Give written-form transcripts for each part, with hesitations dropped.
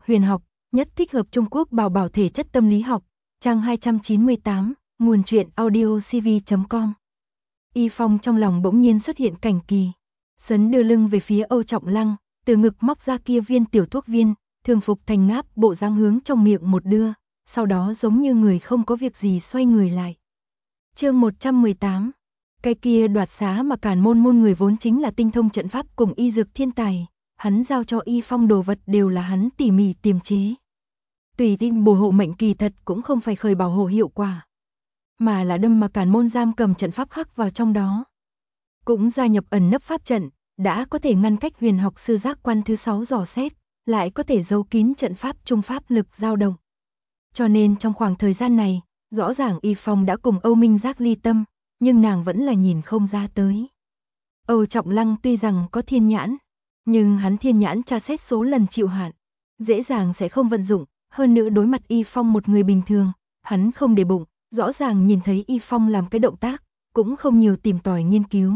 huyền học, nhất thích hợp Trung Quốc bảo bảo thể chất tâm lý học, trang 298, nguồn truyện audiocv.com. Y Phong trong lòng bỗng nhiên xuất hiện cảnh kỳ. Sấn đưa lưng về phía Âu Trọng Lăng, từ ngực móc ra kia viên tiểu thuốc viên, thường phục thành ngáp bộ dáng hướng trong miệng một đưa, sau đó giống như người không có việc gì xoay người lại. Chương 118. Cái kia đoạt xá mà Càn môn người vốn chính là tinh thông trận pháp cùng y dược thiên tài, hắn giao cho Y Phong đồ vật đều là hắn tỉ mỉ tiềm chế. Tùy tinh bùa hộ mệnh kỳ thật cũng không phải khởi bảo hộ hiệu quả, mà là đâm mà Càn môn giam cầm trận pháp khắc vào trong đó. Cũng gia nhập ẩn nấp pháp trận, đã có thể ngăn cách huyền học sư giác quan thứ 6 dò xét, lại có thể giấu kín trận pháp trung pháp lực dao động. Cho nên trong khoảng thời gian này, rõ ràng Y Phong đã cùng Âu Minh Giác ly tâm, nhưng nàng vẫn là nhìn không ra tới. Âu Trọng Lăng tuy rằng có thiên nhãn, nhưng hắn thiên nhãn tra xét số lần chịu hạn, dễ dàng sẽ không vận dụng, hơn nữa đối mặt Y Phong một người bình thường, hắn không để bụng, rõ ràng nhìn thấy Y Phong làm cái động tác, cũng không nhiều tìm tòi nghiên cứu.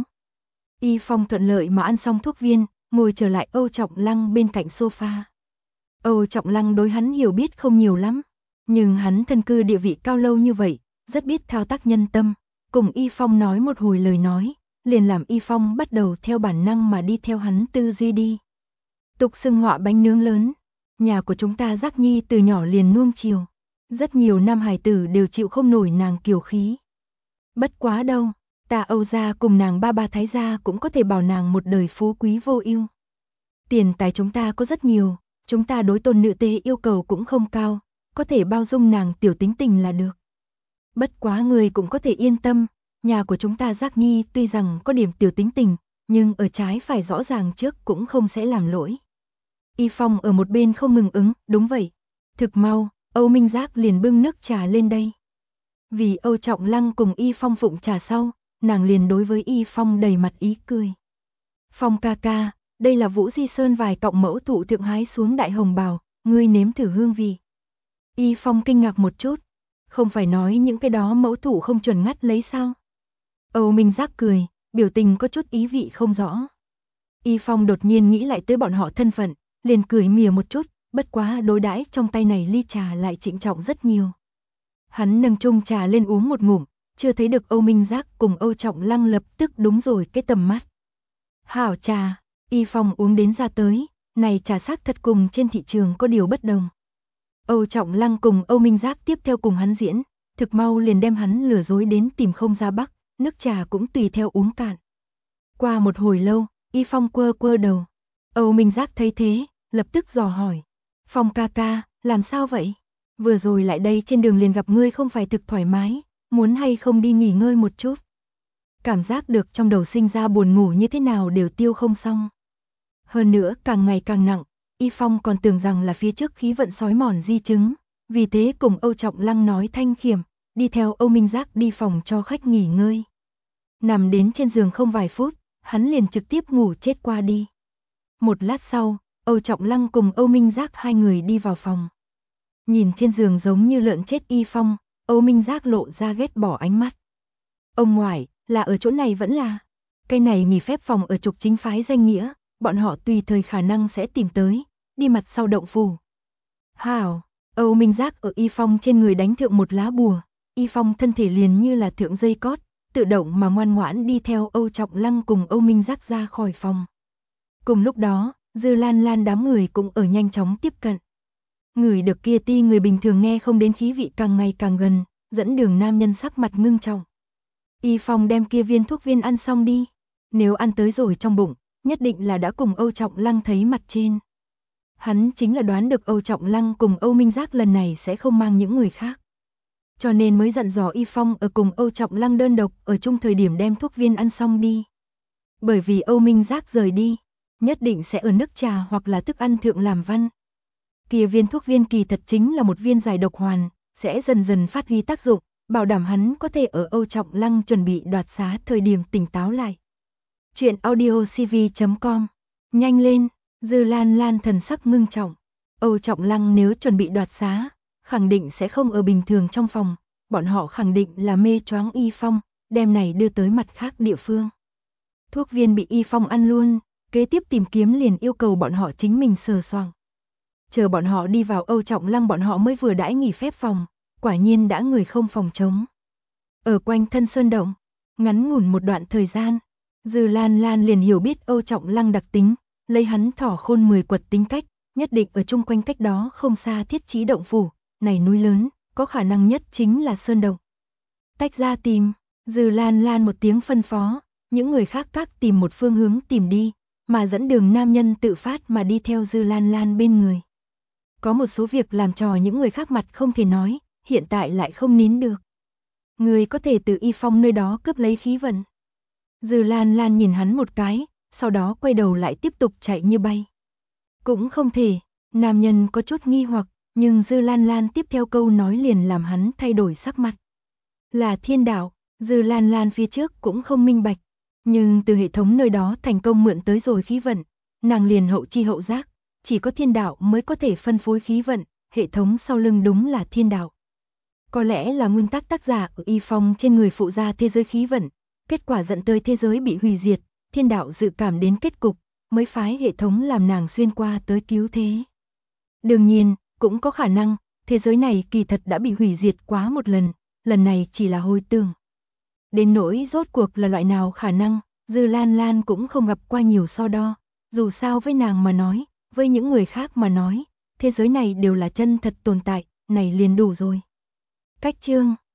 Y Phong thuận lợi mà ăn xong thuốc viên, ngồi trở lại Âu Trọng Lăng bên cạnh sofa. Âu Trọng Lăng đối hắn hiểu biết không nhiều lắm, nhưng hắn thân cư địa vị cao lâu như vậy, rất biết thao tác nhân tâm, cùng Y Phong nói một hồi lời nói, liền làm Y Phong bắt đầu theo bản năng mà đi theo hắn tư duy đi. Tục xưng họa bánh nướng lớn, nhà của chúng ta Giác Nhi từ nhỏ liền nuông chiều, rất nhiều nam hài tử đều chịu không nổi nàng kiều khí. Bất quá đâu, ta Âu gia cùng nàng ba ba Thái gia cũng có thể bảo nàng một đời phú quý vô ưu. Tiền tài chúng ta có rất nhiều, chúng ta đối tôn nữ tế yêu cầu cũng không cao, có thể bao dung nàng tiểu tính tình là được. Bất quá người cũng có thể yên tâm, nhà của chúng ta Giác Nhi tuy rằng có điểm tiểu tính tình, nhưng ở trái phải rõ ràng trước cũng không sẽ làm lỗi. Y Phong ở một bên không ngừng ứng, đúng vậy. Thực mau, Âu Minh Giác liền bưng nước trà lên đây. Vì Âu Trọng Lăng cùng Y Phong phụng trà sau, nàng liền đối với Y Phong đầy mặt ý cười. Phong ca ca, đây là Vũ Di Sơn vài cọng mẫu thụ thượng hái xuống đại hồng bào, ngươi nếm thử hương vị. Y Phong kinh ngạc một chút, không phải nói những cái đó mẫu thụ không chuẩn ngắt lấy sao? Âu Minh Giác cười, biểu tình có chút ý vị không rõ. Y Phong đột nhiên nghĩ lại tới bọn họ thân phận, liền cười mỉa một chút, bất quá đối đãi trong tay này ly trà lại trịnh trọng rất nhiều. Hắn nâng chung trà lên uống một ngụm, chưa thấy được Âu Minh Giác cùng Âu Trọng Lăng lập tức đúng rồi cái tầm mắt. Hảo trà, Y Phong uống đến ra tới, này trà xác thật cùng trên thị trường có điều bất đồng. Âu Trọng Lăng cùng Âu Minh Giác tiếp theo cùng hắn diễn, thực mau liền đem hắn lừa dối đến tìm không ra bắc, nước trà cũng tùy theo uống cạn. Qua một hồi lâu, Y Phong quơ quơ đầu. Âu Minh Giác thấy thế, lập tức dò hỏi. Phong ca ca, làm sao vậy? Vừa rồi lại đây trên đường liền gặp ngươi không phải thực thoải mái, muốn hay không đi nghỉ ngơi một chút. Cảm giác được trong đầu sinh ra buồn ngủ như thế nào đều tiêu không xong. Hơn nữa càng ngày càng nặng, Y Phong còn tưởng rằng là phía trước khí vận sói mòn di chứng, vì thế cùng Âu Trọng Lăng nói thanh khiểm, đi theo Âu Minh Giác đi phòng cho khách nghỉ ngơi. Nằm đến trên giường không vài phút, hắn liền trực tiếp ngủ chết qua đi. Một lát sau, Âu Trọng Lăng cùng Âu Minh Giác hai người đi vào phòng. Nhìn trên giường giống như lợn chết Y Phong, Âu Minh Giác lộ ra ghét bỏ ánh mắt. Ông ngoại, là ở chỗ này vẫn là. Cái này nghỉ phép phòng ở trục chính phái danh nghĩa, bọn họ tùy thời khả năng sẽ tìm tới, đi mặt sau động phủ. Hảo, Âu Minh Giác ở Y Phong trên người đánh thượng một lá bùa, Y Phong thân thể liền như là thượng dây cót, tự động mà ngoan ngoãn đi theo Âu Trọng Lăng cùng Âu Minh Giác ra khỏi phòng. Cùng lúc đó, Dư Lan Lan đám người cũng ở nhanh chóng tiếp cận. Người được kia ti người bình thường nghe không đến khí vị càng ngày càng gần, dẫn đường nam nhân sắc mặt ngưng trọng. Y Phong đem kia viên thuốc viên ăn xong đi, nếu ăn tới rồi trong bụng, nhất định là đã cùng Âu Trọng Lăng thấy mặt trên. Hắn chính là đoán được Âu Trọng Lăng cùng Âu Minh Giác lần này sẽ không mang những người khác. Cho nên mới dặn dò Y Phong ở cùng Âu Trọng Lăng đơn độc ở chung thời điểm đem thuốc viên ăn xong đi. Bởi vì Âu Minh Giác rời đi, nhất định sẽ ở nước trà hoặc là thức ăn thượng làm văn. Kia viên thuốc viên kỳ thật chính là một viên giải độc hoàn, sẽ dần dần phát huy tác dụng, bảo đảm hắn có thể ở Âu Trọng Lăng chuẩn bị đoạt xá thời điểm tỉnh táo lại. Chuyện audiocv.com. Nhanh lên, Dư Lan Lan thần sắc ngưng trọng. Âu Trọng Lăng nếu chuẩn bị đoạt xá, khẳng định sẽ không ở bình thường trong phòng, bọn họ khẳng định là mê choáng Y Phong, đem này đưa tới mặt khác địa phương. Thuốc viên bị Y Phong ăn luôn, kế tiếp tìm kiếm liền yêu cầu bọn họ chính mình sờ soạng. Chờ bọn họ đi vào Âu Trọng Lăng bọn họ mới vừa đãi nghỉ phép phòng, quả nhiên đã người không phòng trống. Ở quanh thân sơn động, ngắn ngủn một đoạn thời gian, Dư Lan Lan liền hiểu biết Âu Trọng Lăng đặc tính, lấy hắn thỏ khôn 10 quật tính cách, nhất định ở chung quanh cách đó không xa thiết trí động phủ, này núi lớn, có khả năng nhất chính là sơn động. Tách ra tìm, Dư Lan Lan một tiếng phân phó, những người khác các tìm một phương hướng tìm đi, mà dẫn đường nam nhân tự phát mà đi theo Dư Lan Lan bên người. Có một số việc làm trò những người khác mặt không thể nói, hiện tại lại không nín được. Người có thể từ Y Phong nơi đó cướp lấy khí vận. Dư Lan Lan nhìn hắn một cái, sau đó quay đầu lại tiếp tục chạy như bay. Cũng không thể, nam nhân có chút nghi hoặc, nhưng Dư Lan Lan tiếp theo câu nói liền làm hắn thay đổi sắc mặt. Là thiên đạo, Dư Lan Lan phía trước cũng không minh bạch, nhưng từ hệ thống nơi đó thành công mượn tới rồi khí vận, nàng liền hậu chi hậu giác, chỉ có thiên đạo mới có thể phân phối khí vận, hệ thống sau lưng đúng là thiên đạo. Có lẽ là nguyên tắc tác giả ở Y Phong trên người phụ ra thế giới khí vận, kết quả dẫn tới thế giới bị hủy diệt, thiên đạo dự cảm đến kết cục, mới phái hệ thống làm nàng xuyên qua tới cứu thế. Đương nhiên, cũng có khả năng, thế giới này kỳ thật đã bị hủy diệt quá một lần này chỉ là hồi tưởng. Đến nỗi rốt cuộc là loại nào khả năng, Dư Lan Lan cũng không gặp qua nhiều so đo, dù sao với nàng mà nói, với những người khác mà nói, thế giới này đều là chân thật tồn tại, này liền đủ rồi. Cách chương